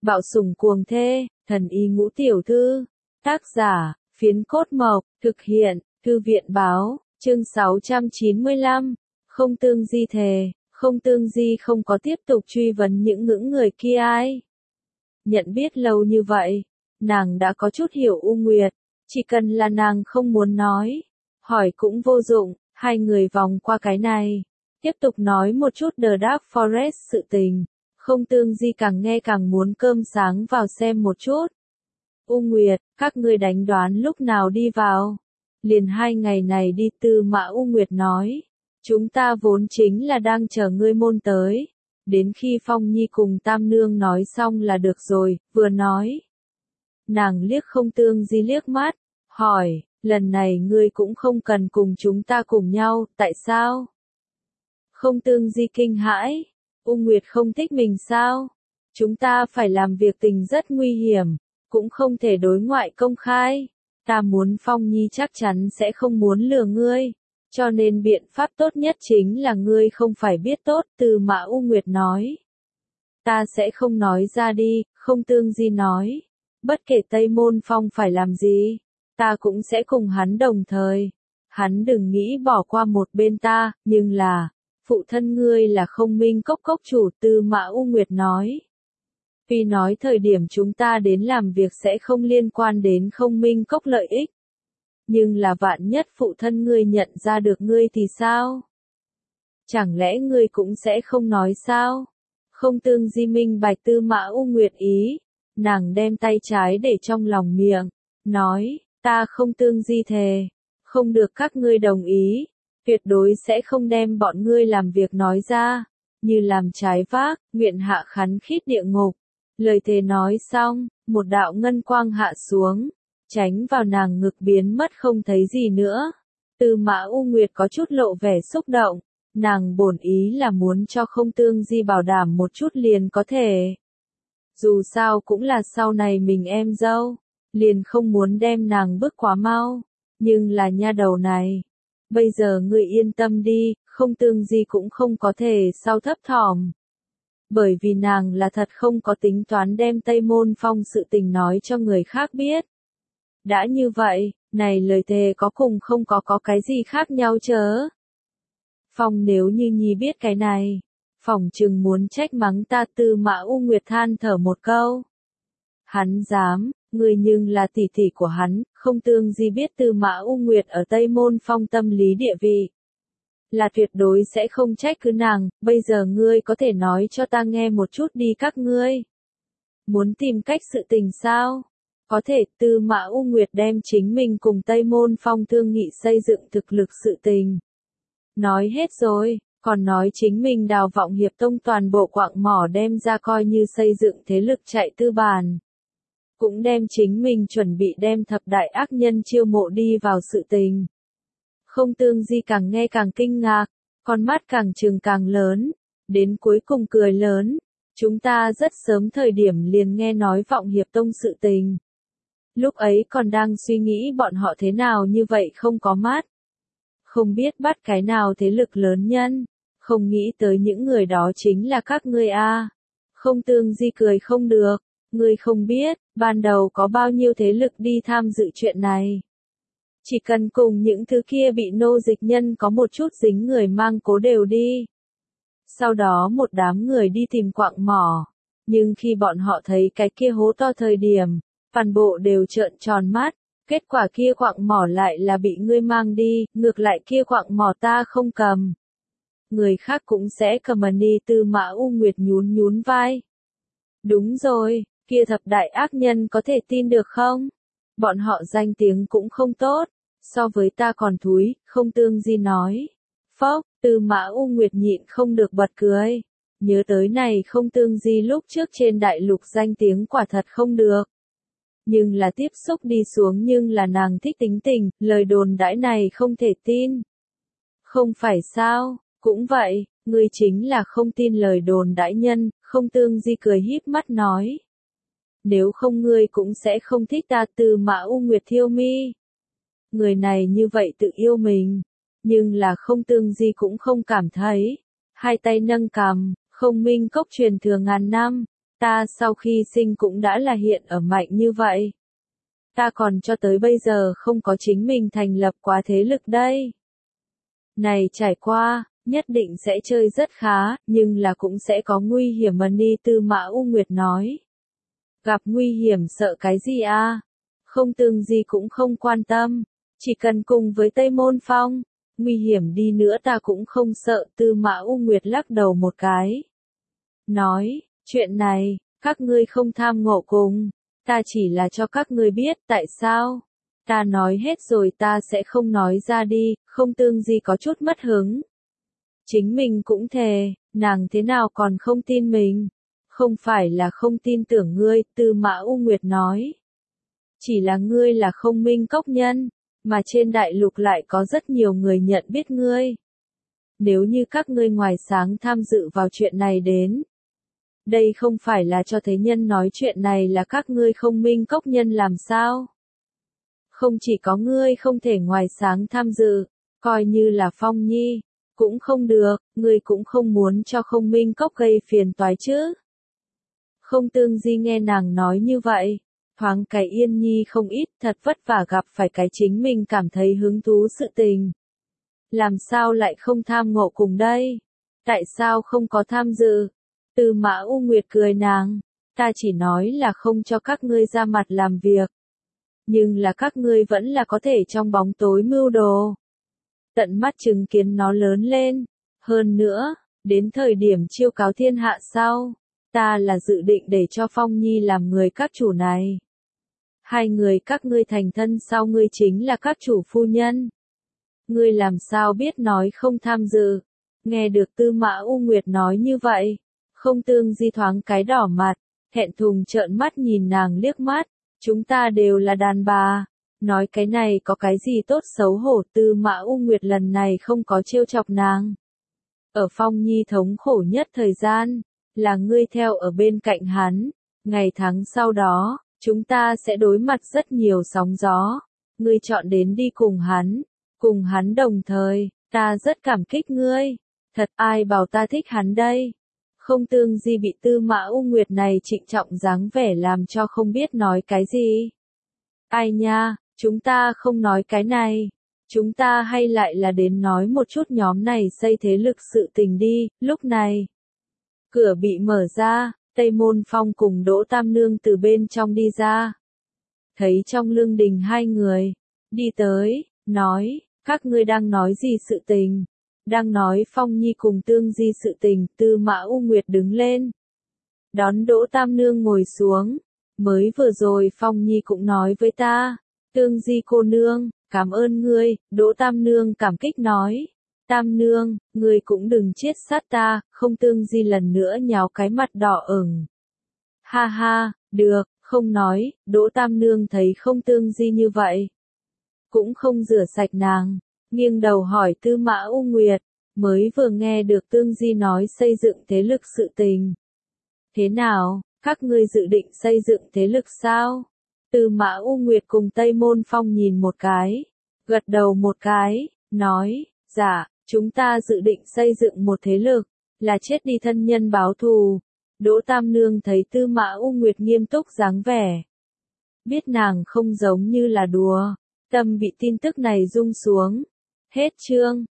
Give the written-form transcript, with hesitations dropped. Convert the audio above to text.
Bạo sủng cuồng thê, thần y ngũ tiểu thư. Tác giả, Phiến Cốt Mộc, thực hiện, Thư viện báo, chương 695. Không Tương Di thề, Không Tương Di không có tiếp tục truy vấn những ngưỡng người kia ai. Nhận biết lâu như vậy, nàng đã có chút hiểu U Nguyệt, chỉ cần là nàng không muốn nói, hỏi cũng vô dụng, hai người vòng qua cái này, tiếp tục nói một chút The Dark Forest sự tình. Không Tương Di càng nghe càng muốn cơm sáng vào xem một chút. U Nguyệt, các ngươi đánh đoán lúc nào đi vào? Liền 2 ngày này đi. Tư Mã U Nguyệt nói. Chúng ta vốn chính là đang chờ ngươi môn tới. Đến khi Phong Nhi cùng Tam Nương nói xong là được rồi, vừa nói. Nàng liếc Không Tương Di liếc mắt, hỏi, lần này ngươi cũng không cần cùng chúng ta cùng nhau, tại sao? Không Tương Di kinh hãi. U Nguyệt không thích mình sao? Chúng ta phải làm việc tình rất nguy hiểm, cũng không thể đối ngoại công khai. Ta muốn Phong Nhi chắc chắn sẽ không muốn lừa ngươi, cho nên biện pháp tốt nhất chính là ngươi không phải biết tốt. Tư Mã U Nguyệt nói. Ta sẽ không nói ra đi. Không Tương Di nói. Bất kể Tây Môn Phong phải làm gì, ta cũng sẽ cùng hắn đồng thời. Hắn đừng nghĩ bỏ qua một bên ta, nhưng là, phụ thân ngươi là Không Minh Cốc cốc chủ. Tư Mã U Nguyệt nói. Vì nói thời điểm chúng ta đến làm việc sẽ không liên quan đến Không Minh Cốc lợi ích. Nhưng là vạn nhất phụ thân ngươi nhận ra được ngươi thì sao? Chẳng lẽ ngươi cũng sẽ không nói sao? Không Tương Di minh bạch Tư Mã U Nguyệt ý. Nàng đem tay trái để trong lòng miệng, nói, ta Không Tương Di thề, không được các ngươi đồng ý, tuyệt đối sẽ không đem bọn ngươi làm việc nói ra, như làm trái vác, nguyện hạ khắn khít địa ngục. Lời thề nói xong, một đạo ngân quang hạ xuống, tránh vào nàng ngực biến mất không thấy gì nữa. Tư Mã U Nguyệt có chút lộ vẻ xúc động, nàng bổn ý là muốn cho Không Tương Di bảo đảm một chút liền có thể. Dù sao cũng là sau này mình em dâu, liền không muốn đem nàng bước quá mau, nhưng là nha đầu này. Bây giờ ngươi yên tâm đi, Không Tương Di cũng không có thể sau thấp thỏm. Bởi vì nàng là thật không có tính toán đem Tây Môn Phong sự tình nói cho người khác biết. Đã như vậy, này lời thề có cùng không có cái gì khác nhau chớ. Phong nếu như Nhi biết cái này, phỏng chừng muốn trách mắng ta. Tư Mã U Nguyệt than thở một câu. Hắn dám, người nhưng là tỷ tỷ của hắn. Không Tương Di biết Tư Mã U Nguyệt ở Tây Môn Phong tâm lý địa vị, là tuyệt đối sẽ không trách cứ nàng. Bây giờ ngươi có thể nói cho ta nghe một chút đi. Các ngươi muốn tìm cách sự tình sao? Có thể. Tư Mã U Nguyệt đem chính mình cùng Tây Môn Phong thương nghị xây dựng thực lực sự tình nói hết rồi, còn nói chính mình Đào Vọng Hiệp Tông toàn bộ quạng mỏ đem ra coi như xây dựng thế lực chạy tư bản. Cũng đem chính mình chuẩn bị đem thập đại ác nhân chiêu mộ đi vào sự tình. Không Tương Di càng nghe càng kinh ngạc, con mắt càng trừng càng lớn, đến cuối cùng cười lớn. Chúng ta rất sớm thời điểm liền nghe nói Vọng Hiệp Tông sự tình. Lúc ấy còn đang suy nghĩ bọn họ thế nào như vậy không có mắt. Không biết bắt cái nào thế lực lớn nhân, không nghĩ tới những người đó chính là các ngươi a. Không Tương Di cười không được, ngươi không biết, ban đầu có bao nhiêu thế lực đi tham dự chuyện này. Chỉ cần cùng những thứ kia bị nô dịch nhân có một chút dính người mang cố đều đi. Sau đó một đám người đi tìm quạng mỏ, nhưng khi bọn họ thấy cái kia hố to thời điểm, toàn bộ đều trợn tròn mắt. Kết quả kia quạng mỏ lại là bị ngươi mang đi, ngược lại kia quạng mỏ ta không cầm. Người khác cũng sẽ cầm đi. Tư Mã U Nguyệt nhún nhún vai. Đúng rồi, kia thập đại ác nhân có thể tin được không? Bọn họ danh tiếng cũng không tốt, so với ta còn thúi. Không Tương Di nói. Phốc. Tư Mã U Nguyệt nhịn không được bật cười. Nhớ tới này Không Tương Di lúc trước trên đại lục danh tiếng quả thật không được. Nhưng là tiếp xúc đi xuống nhưng là nàng thích tính tình, lời đồn đãi này không thể tin. Không phải sao, cũng vậy, ngươi chính là không tin lời đồn đãi nhân. Không Tương Di cười híp mắt nói. Nếu không ngươi cũng sẽ không thích ta. Tư Mã U Nguyệt thiêu mi. Người này như vậy tự yêu mình, nhưng là Không Tương Di cũng không cảm thấy. Hai tay nâng cằm, Không Minh Cốc truyền thừa ngàn năm. Ta sau khi sinh cũng đã là hiện ở mạnh như vậy. Ta còn cho tới bây giờ không có chính mình thành lập quá thế lực đây. Này trải qua, nhất định sẽ chơi rất khá, nhưng là cũng sẽ có nguy hiểm mà Ni Tư Mã U Nguyệt nói. Gặp nguy hiểm sợ cái gì a? Không Tương Di cũng không quan tâm, chỉ cần cùng với Tây Môn Phong, nguy hiểm đi nữa ta cũng không sợ. Tư Mã U Nguyệt lắc đầu một cái. Nói, chuyện này, các ngươi không tham ngộ cùng, ta chỉ là cho các ngươi biết tại sao. Ta nói hết rồi ta sẽ không nói ra đi. Không Tương Di có chút mất hứng. Chính mình cũng thề, nàng thế nào còn không tin mình. Không phải là không tin tưởng ngươi, Tư Mã U Nguyệt nói. Chỉ là ngươi là Không Minh Cốc nhân, mà trên đại lục lại có rất nhiều người nhận biết ngươi. Nếu như các ngươi ngoài sáng tham dự vào chuyện này đến. Đây không phải là cho thế nhân nói chuyện này là các ngươi Không Minh Cốc nhân làm sao? Không chỉ có ngươi không thể ngoài sáng tham dự, coi như là Phong Nhi, cũng không được, ngươi cũng không muốn cho Không Minh Cốc gây phiền toái chứ. Không Tương Di nghe nàng nói như vậy, thoáng cái yên nhi không ít, thật vất vả gặp phải cái chính mình cảm thấy hứng thú sự tình. Làm sao lại không tham ngộ cùng đây? Tại sao không có tham dự? Tư Mã U Nguyệt cười nàng, ta chỉ nói là không cho các ngươi ra mặt làm việc. Nhưng là các ngươi vẫn là có thể trong bóng tối mưu đồ. Tận mắt chứng kiến nó lớn lên. Hơn nữa, đến thời điểm chiêu cáo thiên hạ sau, ta là dự định để cho Phong Nhi làm người các chủ này. Hai người các ngươi thành thân sau ngươi chính là các chủ phu nhân. Ngươi làm sao biết nói không tham dự? Nghe được Tư Mã U Nguyệt nói như vậy, Không Tương Di thoáng cái đỏ mặt, thẹn thùng trợn mắt nhìn nàng liếc mắt. Chúng ta đều là đàn bà, nói cái này có cái gì tốt xấu hổ. Tư Mã U Nguyệt lần này không có trêu chọc nàng. Ở Phong Nhi thống khổ nhất thời gian, là ngươi theo ở bên cạnh hắn, ngày tháng sau đó, chúng ta sẽ đối mặt rất nhiều sóng gió. Ngươi chọn đến đi cùng hắn đồng thời, ta rất cảm kích ngươi. Thật ai bảo ta thích hắn đây? Không Tương Di bị Tư Mã U Nguyệt này trịnh trọng dáng vẻ làm cho không biết nói cái gì. Ai nha, chúng ta không nói cái này. Chúng ta hay lại là đến nói một chút nhóm này xây thế lực sự tình đi. Lúc này, cửa bị mở ra, Tây Môn Phong cùng Đỗ Tam Nương từ bên trong đi ra. Thấy trong lương đình hai người, đi tới, nói, các ngươi đang nói gì sự tình? Đang nói Phong Nhi cùng Tương Di sự tình. Tư Mã U Nguyệt đứng lên, đón Đỗ Tam Nương ngồi xuống. Mới vừa rồi Phong Nhi cũng nói với ta, Tương Di cô nương, cảm ơn ngươi. Đỗ Tam Nương cảm kích nói, Tam Nương, ngươi cũng đừng chiết sát ta. Không Tương Di lần nữa nháo cái mặt đỏ ửng. Ha ha, được, không nói. Đỗ Tam Nương thấy Không Tương Di như vậy, cũng không rửa sạch nàng, nghiêng đầu hỏi Tư Mã U Nguyệt, mới vừa nghe được Tương Di nói xây dựng thế lực sự tình. Thế nào, các ngươi dự định xây dựng thế lực sao? Tư Mã U Nguyệt cùng Tây Môn Phong nhìn một cái, gật đầu một cái, nói, dạ, chúng ta dự định xây dựng một thế lực, là chết đi thân nhân báo thù. Đỗ Tam Nương thấy Tư Mã U Nguyệt nghiêm túc dáng vẻ, biết nàng không giống như là đùa, tâm bị tin tức này rung xuống. Hết chương.